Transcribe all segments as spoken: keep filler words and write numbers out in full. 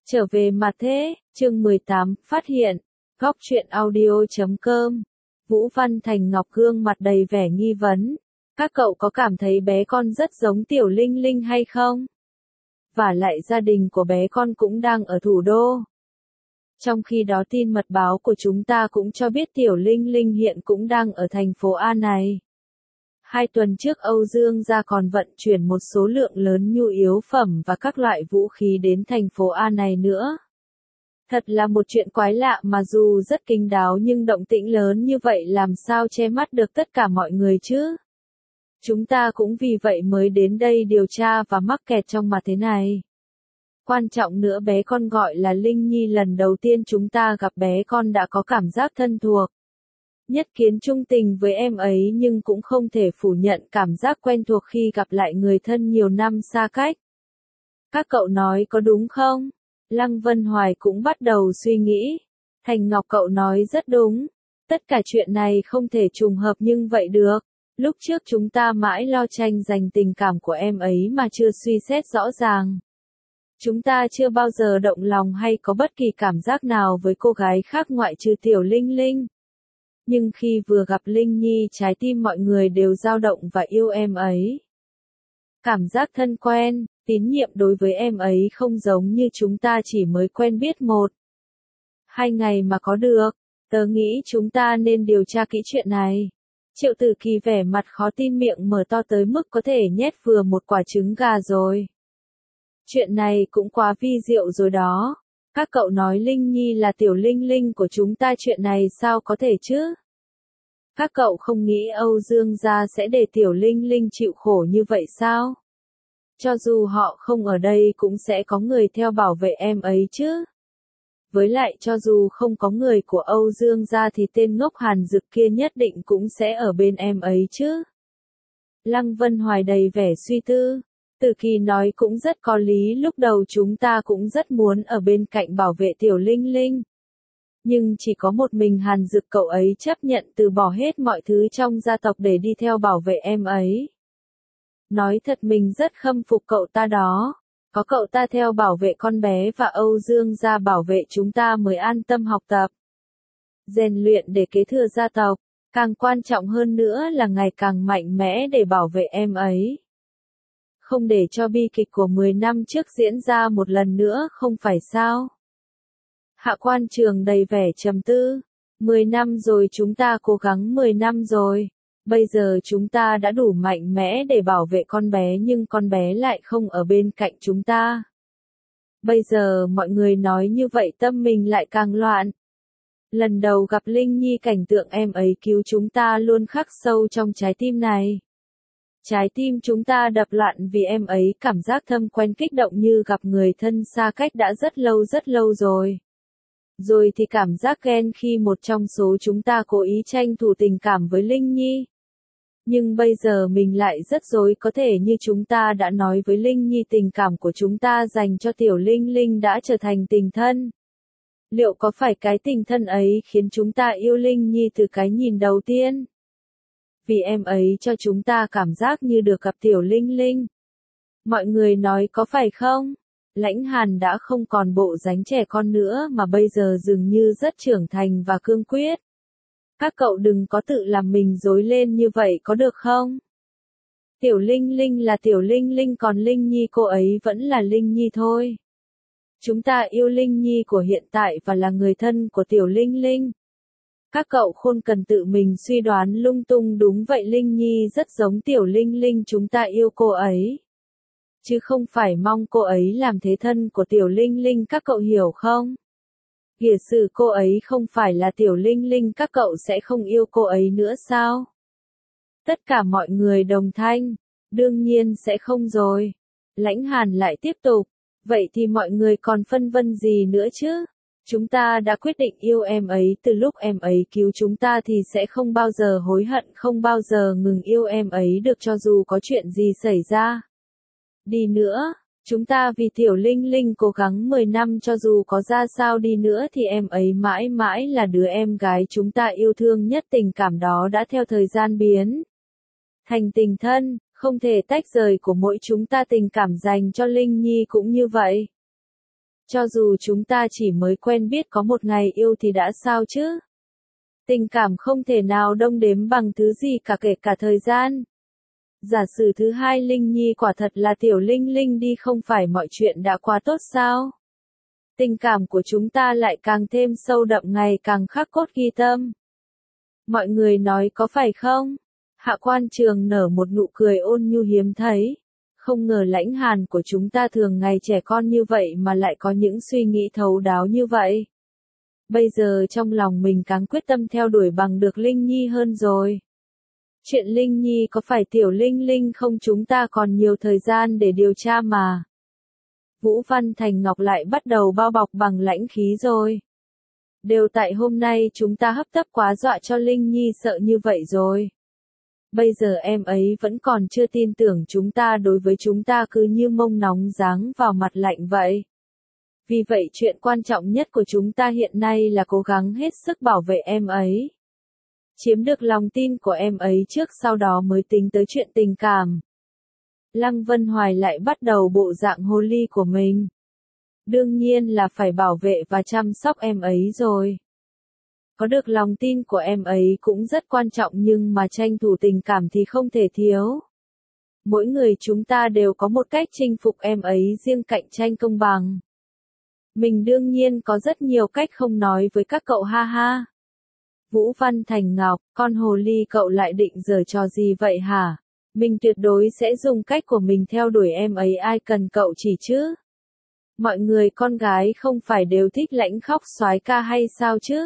Trở về mà thế, chương mười tám, phát hiện, góc truyện audio.com, Vũ Văn Thành Ngọc gương mặt đầy vẻ nghi vấn. Các cậu có cảm thấy bé con rất giống Tiểu Linh Linh hay không? Và lại gia đình của bé con cũng đang ở thủ đô. Trong khi đó tin mật báo của chúng ta cũng cho biết Tiểu Linh Linh hiện cũng đang ở thành phố A này. Hai tuần trước Âu Dương gia còn vận chuyển một số lượng lớn nhu yếu phẩm và các loại vũ khí đến thành phố A này nữa. Thật là một chuyện quái lạ mà dù rất kín đáo nhưng động tĩnh lớn như vậy làm sao che mắt được tất cả mọi người chứ? Chúng ta cũng vì vậy mới đến đây điều tra và mắc kẹt trong mặt thế này. Quan trọng nữa bé con gọi là Linh Nhi, lần đầu tiên chúng ta gặp bé con đã có cảm giác thân thuộc. Nhất kiến trung tình với em ấy nhưng cũng không thể phủ nhận cảm giác quen thuộc khi gặp lại người thân nhiều năm xa cách. Các cậu nói có đúng không? Lăng Vân Hoài cũng bắt đầu suy nghĩ. Thành Ngọc cậu nói rất đúng. Tất cả chuyện này không thể trùng hợp nhưng vậy được. Lúc trước chúng ta mãi lo tranh giành tình cảm của em ấy mà chưa suy xét rõ ràng. Chúng ta chưa bao giờ động lòng hay có bất kỳ cảm giác nào với cô gái khác ngoại trừ Tiểu Linh Linh. Nhưng khi vừa gặp Linh Nhi, trái tim mọi người đều dao động và yêu em ấy. Cảm giác thân quen, tín nhiệm đối với em ấy không giống như chúng ta chỉ mới quen biết một, hai ngày mà có được. Tớ nghĩ chúng ta nên điều tra kỹ chuyện này. Triệu Tử Kỳ vẻ mặt khó tin, miệng mở to tới mức có thể nhét vừa một quả trứng gà rồi. Chuyện này cũng quá vi diệu rồi đó. Các cậu nói Linh Nhi là Tiểu Linh Linh của chúng ta, chuyện này sao có thể chứ? Các cậu không nghĩ Âu Dương gia sẽ để Tiểu Linh Linh chịu khổ như vậy sao? Cho dù họ không ở đây cũng sẽ có người theo bảo vệ em ấy chứ. Với lại cho dù không có người của Âu Dương gia thì tên ngốc Hàn Dực kia nhất định cũng sẽ ở bên em ấy chứ. Lăng Vân Hoài đầy vẻ suy tư. Tử Kỳ nói cũng rất có lý, lúc đầu chúng ta cũng rất muốn ở bên cạnh bảo vệ Tiểu Linh Linh. Nhưng chỉ có một mình Hàn Dực cậu ấy chấp nhận từ bỏ hết mọi thứ trong gia tộc để đi theo bảo vệ em ấy. Nói thật mình rất khâm phục cậu ta đó. Có cậu ta theo bảo vệ con bé và Âu Dương gia bảo vệ chúng ta mới an tâm học tập, rèn luyện để kế thừa gia tộc. Càng quan trọng hơn nữa là ngày càng mạnh mẽ để bảo vệ em ấy. Không để cho bi kịch của mười năm trước diễn ra một lần nữa, không phải sao? Hạ Quan Trường đầy vẻ trầm tư. mười năm rồi, chúng ta cố gắng mười năm rồi. Bây giờ chúng ta đã đủ mạnh mẽ để bảo vệ con bé nhưng con bé lại không ở bên cạnh chúng ta. Bây giờ mọi người nói như vậy tâm mình lại càng loạn. Lần đầu gặp Linh Nhi, cảnh tượng em ấy cứu chúng ta luôn khắc sâu trong trái tim này. Trái tim chúng ta đập loạn vì em ấy, cảm giác thâm quen kích động như gặp người thân xa cách đã rất lâu rất lâu rồi. Rồi thì cảm giác ghen khi một trong số chúng ta cố ý tranh thủ tình cảm với Linh Nhi. Nhưng bây giờ mình lại rất rối, có thể như chúng ta đã nói với Linh Nhi tình cảm của chúng ta dành cho Tiểu Linh Linh đã trở thành tình thân. Liệu có phải cái tình thân ấy khiến chúng ta yêu Linh Nhi từ cái nhìn đầu tiên? Vì em ấy cho chúng ta cảm giác như được gặp Tiểu Linh Linh. Mọi người nói có phải không? Lãnh Hàn đã không còn bộ dáng trẻ con nữa mà bây giờ dường như rất trưởng thành và cương quyết. Các cậu đừng có tự làm mình rối lên như vậy có được không? Tiểu Linh Linh là Tiểu Linh Linh, còn Linh Nhi cô ấy vẫn là Linh Nhi thôi. Chúng ta yêu Linh Nhi của hiện tại và là người thân của Tiểu Linh Linh. Các cậu không cần tự mình suy đoán lung tung, đúng vậy, Linh Nhi rất giống Tiểu Linh Linh, chúng ta yêu cô ấy. Chứ không phải mong cô ấy làm thế thân của Tiểu Linh Linh, các cậu hiểu không? Giả sử cô ấy không phải là Tiểu Linh Linh, các cậu sẽ không yêu cô ấy nữa sao? Tất cả mọi người đồng thanh. Đương nhiên sẽ không rồi. Lãnh Hàn lại tiếp tục. Vậy thì mọi người còn phân vân gì nữa chứ? Chúng ta đã quyết định yêu em ấy từ lúc em ấy cứu chúng ta thì sẽ không bao giờ hối hận, không bao giờ ngừng yêu em ấy được cho dù có chuyện gì xảy ra đi nữa. Chúng ta vì Tiểu Linh Linh cố gắng mười năm, cho dù có ra sao đi nữa thì em ấy mãi mãi là đứa em gái chúng ta yêu thương nhất, tình cảm đó đã theo thời gian biến thành tình thân, không thể tách rời của mỗi chúng ta. Tình cảm dành cho Linh Nhi cũng như vậy. Cho dù chúng ta chỉ mới quen biết có một ngày yêu thì đã sao chứ? Tình cảm không thể nào đong đếm bằng thứ gì cả, kể cả thời gian. Giả sử thứ hai Linh Nhi quả thật là tiểu Linh Linh đi, không phải mọi chuyện đã quá tốt sao? Tình cảm của chúng ta lại càng thêm sâu đậm, ngày càng khắc cốt ghi tâm. Mọi người nói có phải không? Hạ Quan Trường nở một nụ cười ôn nhu hiếm thấy. Không ngờ Lãnh Hàn của chúng ta thường ngày trẻ con như vậy mà lại có những suy nghĩ thấu đáo như vậy. Bây giờ trong lòng mình càng quyết tâm theo đuổi bằng được Linh Nhi hơn rồi. Chuyện Linh Nhi có phải tiểu Linh Linh không, chúng ta còn nhiều thời gian để điều tra mà. Vũ Văn Thành Ngọc lại bắt đầu bao bọc bằng lãnh khí rồi. Đều tại hôm nay chúng ta hấp tấp quá, dọa cho Linh Nhi sợ như vậy rồi. Bây giờ em ấy vẫn còn chưa tin tưởng chúng ta, đối với chúng ta cứ như mông nóng giáng vào mặt lạnh vậy. Vì vậy chuyện quan trọng nhất của chúng ta hiện nay là cố gắng hết sức bảo vệ em ấy. Chiếm được lòng tin của em ấy trước, sau đó mới tính tới chuyện tình cảm. Lăng Vân Hoài lại bắt đầu bộ dạng hồ ly của mình. Đương nhiên là phải bảo vệ và chăm sóc em ấy rồi. Có được lòng tin của em ấy cũng rất quan trọng, nhưng mà tranh thủ tình cảm thì không thể thiếu. Mỗi người chúng ta đều có một cách chinh phục em ấy riêng, cạnh tranh công bằng. Mình đương nhiên có rất nhiều cách không nói với các cậu, ha ha. Vũ Văn Thành Ngọc, con hồ ly cậu lại định giở trò gì vậy hả? Mình tuyệt đối sẽ dùng cách của mình theo đuổi em ấy, ai cần cậu chỉ chứ? Mọi người con gái không phải đều thích lãnh khóc soái ca hay sao chứ?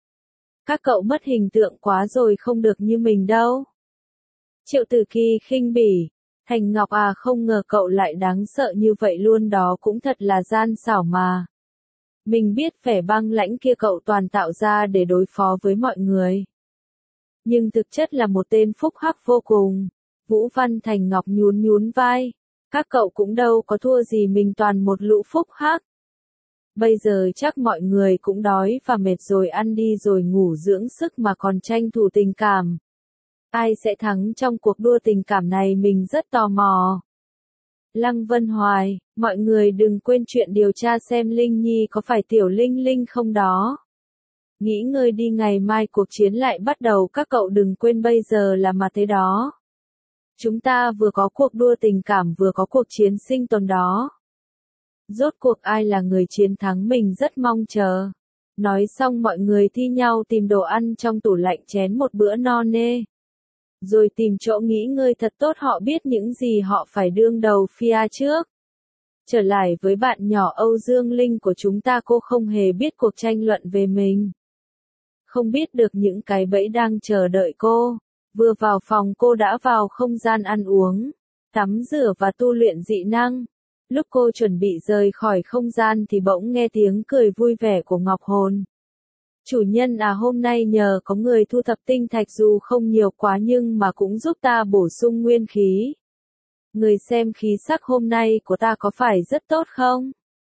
Các cậu mất hình tượng quá rồi, không được như mình đâu. Triệu Tử Kỳ khinh bỉ, Thành Ngọc à, không ngờ cậu lại đáng sợ như vậy luôn, đó cũng thật là gian xảo mà. Mình biết vẻ băng lãnh kia cậu toàn tạo ra để đối phó với mọi người. Nhưng thực chất là một tên phúc hắc vô cùng. Vũ Văn Thành Ngọc nhún nhún vai. Các cậu cũng đâu có thua gì mình, toàn một lũ phúc hắc. Bây giờ chắc mọi người cũng đói và mệt rồi, ăn đi rồi ngủ dưỡng sức mà còn tranh thủ tình cảm. Ai sẽ thắng trong cuộc đua tình cảm này, mình rất tò mò. Lăng Vân Hoài, mọi người đừng quên chuyện điều tra xem Linh Nhi có phải tiểu Linh Linh không đó. Nghỉ ngơi đi, ngày mai cuộc chiến lại bắt đầu, các cậu đừng quên bây giờ là mà thế đó. Chúng ta vừa có cuộc đua tình cảm vừa có cuộc chiến sinh tồn đó. Rốt cuộc ai là người chiến thắng, mình rất mong chờ. Nói xong mọi người thi nhau tìm đồ ăn trong tủ lạnh chén một bữa no nê. Rồi tìm chỗ nghỉ ngơi thật tốt, họ biết những gì họ phải đương đầu phía trước. Trở lại với bạn nhỏ Âu Dương Linh của chúng ta, cô không hề biết cuộc tranh luận về mình. Không biết được những cái bẫy đang chờ đợi cô. Vừa vào phòng cô đã vào không gian ăn uống, tắm rửa và tu luyện dị năng. Lúc cô chuẩn bị rời khỏi không gian thì bỗng nghe tiếng cười vui vẻ của Ngọc Hồn. Chủ nhân à, hôm nay nhờ có người thu thập tinh thạch, dù không nhiều quá nhưng mà cũng giúp ta bổ sung nguyên khí. Người xem khí sắc hôm nay của ta có phải rất tốt không?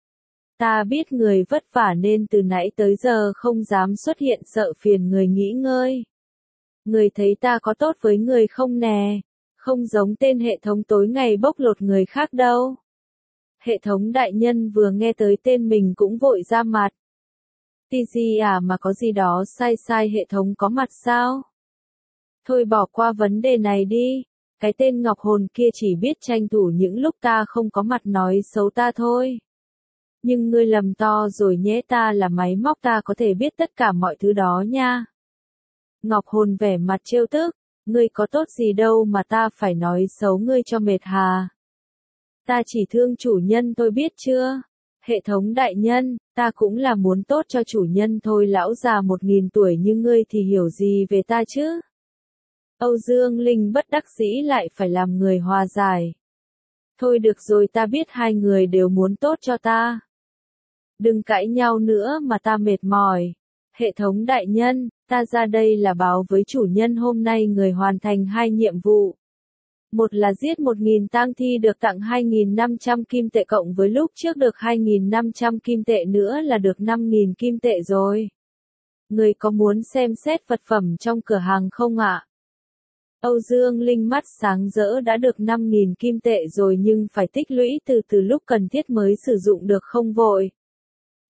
Ta biết người vất vả nên từ nãy tới giờ không dám xuất hiện, sợ phiền người nghỉ ngơi. Người thấy ta có tốt với người không nè? Không giống tên hệ thống tối ngày bóc lột người khác đâu. Hệ thống đại nhân vừa nghe tới tên mình cũng vội ra mặt. Tì gì à, mà có gì đó sai sai, hệ thống có mặt sao? Thôi bỏ qua vấn đề này đi. Cái tên Ngọc Hồn kia chỉ biết tranh thủ những lúc ta không có mặt nói xấu ta thôi. Nhưng ngươi lầm to rồi nhé, ta là máy móc, ta có thể biết tất cả mọi thứ đó nha. Ngọc Hồn vẻ mặt trêu tức, ngươi có tốt gì đâu mà ta phải nói xấu ngươi cho mệt hà. Ta chỉ thương chủ nhân thôi, biết chưa? Hệ thống đại nhân, ta cũng là muốn tốt cho chủ nhân thôi, lão già một nghìn tuổi như ngươi thì hiểu gì về ta chứ? Âu Dương Linh bất đắc dĩ lại phải làm người hòa giải. Thôi được rồi, ta biết hai người đều muốn tốt cho ta. Đừng cãi nhau nữa mà ta mệt mỏi. Hệ thống đại nhân, ta ra đây là báo với chủ nhân hôm nay người hoàn thành hai nhiệm vụ. Một là giết một nghìn tang thi được tặng hai nghìn năm trăm kim tệ, cộng với lúc trước được hai nghìn năm trăm kim tệ nữa là được năm nghìn kim tệ rồi. Người có muốn xem xét vật phẩm trong cửa hàng không ạ? Âu Dương Linh mắt sáng rỡ, đã được năm nghìn kim tệ rồi nhưng phải tích lũy từ từ lúc cần thiết mới sử dụng được, không vội.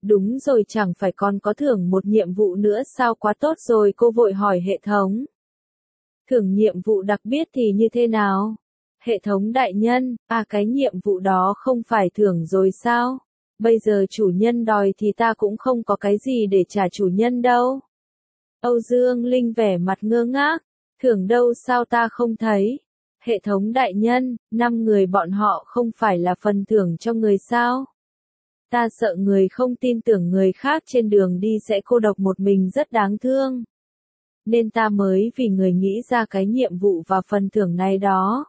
Đúng rồi, chẳng phải còn có thưởng một nhiệm vụ nữa sao, quá tốt rồi, cô vội hỏi hệ thống. Thưởng nhiệm vụ đặc biệt thì như thế nào? Hệ thống đại nhân, à cái nhiệm vụ đó không phải thưởng rồi sao? Bây giờ chủ nhân đòi thì ta cũng không có cái gì để trả chủ nhân đâu. Âu Dương Linh vẻ mặt ngơ ngác, thưởng đâu sao ta không thấy? Hệ thống đại nhân, năm người bọn họ không phải là phần thưởng cho người sao? Ta sợ người không tin tưởng người khác trên đường đi sẽ cô độc một mình rất đáng thương. Nên ta mới vì người nghĩ ra cái nhiệm vụ và phần thưởng này đó.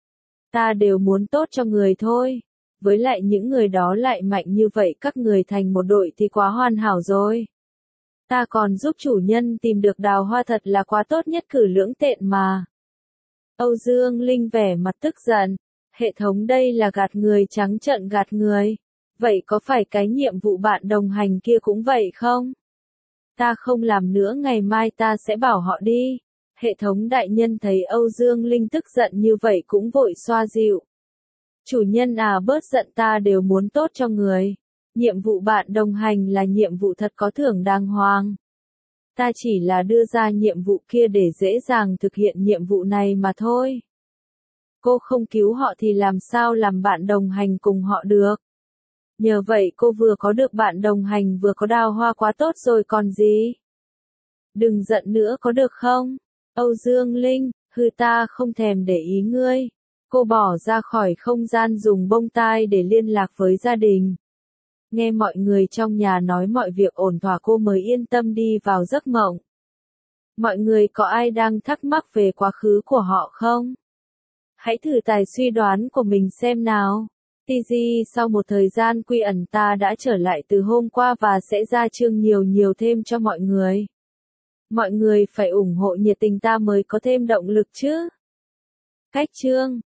Ta đều muốn tốt cho người thôi. Với lại những người đó lại mạnh như vậy, các người thành một đội thì quá hoàn hảo rồi. Ta còn giúp chủ nhân tìm được đào hoa, thật là quá tốt, nhất cử lưỡng tiện mà. Âu Dương Linh vẻ mặt tức giận. Hệ thống đây là gạt người, trắng trợn gạt người. Vậy có phải cái nhiệm vụ bạn đồng hành kia cũng vậy không? Ta không làm nữa, ngày mai ta sẽ bảo họ đi. Hệ thống đại nhân thấy Âu Dương Linh tức giận như vậy cũng vội xoa dịu. Chủ nhân à, bớt giận, ta đều muốn tốt cho người. Nhiệm vụ bạn đồng hành là nhiệm vụ thật có thưởng đàng hoàng. Ta chỉ là đưa ra nhiệm vụ kia để dễ dàng thực hiện nhiệm vụ này mà thôi. Cô không cứu họ thì làm sao làm bạn đồng hành cùng họ được. Nhờ vậy cô vừa có được bạn đồng hành vừa có đào hoa, quá tốt rồi còn gì. Đừng giận nữa có được không? Âu Dương Linh, hư, ta không thèm để ý ngươi. Cô bỏ ra khỏi không gian dùng bông tai để liên lạc với gia đình. Nghe mọi người trong nhà nói mọi việc ổn thỏa, cô mới yên tâm đi vào giấc mộng. Mọi người có ai đang thắc mắc về quá khứ của họ không? Hãy thử tài suy đoán của mình xem nào. tê giê sau một thời gian quy ẩn, ta đã trở lại từ hôm qua và sẽ ra chương nhiều nhiều thêm cho mọi người. Mọi người phải ủng hộ nhiệt tình ta mới có thêm động lực chứ. Cách chương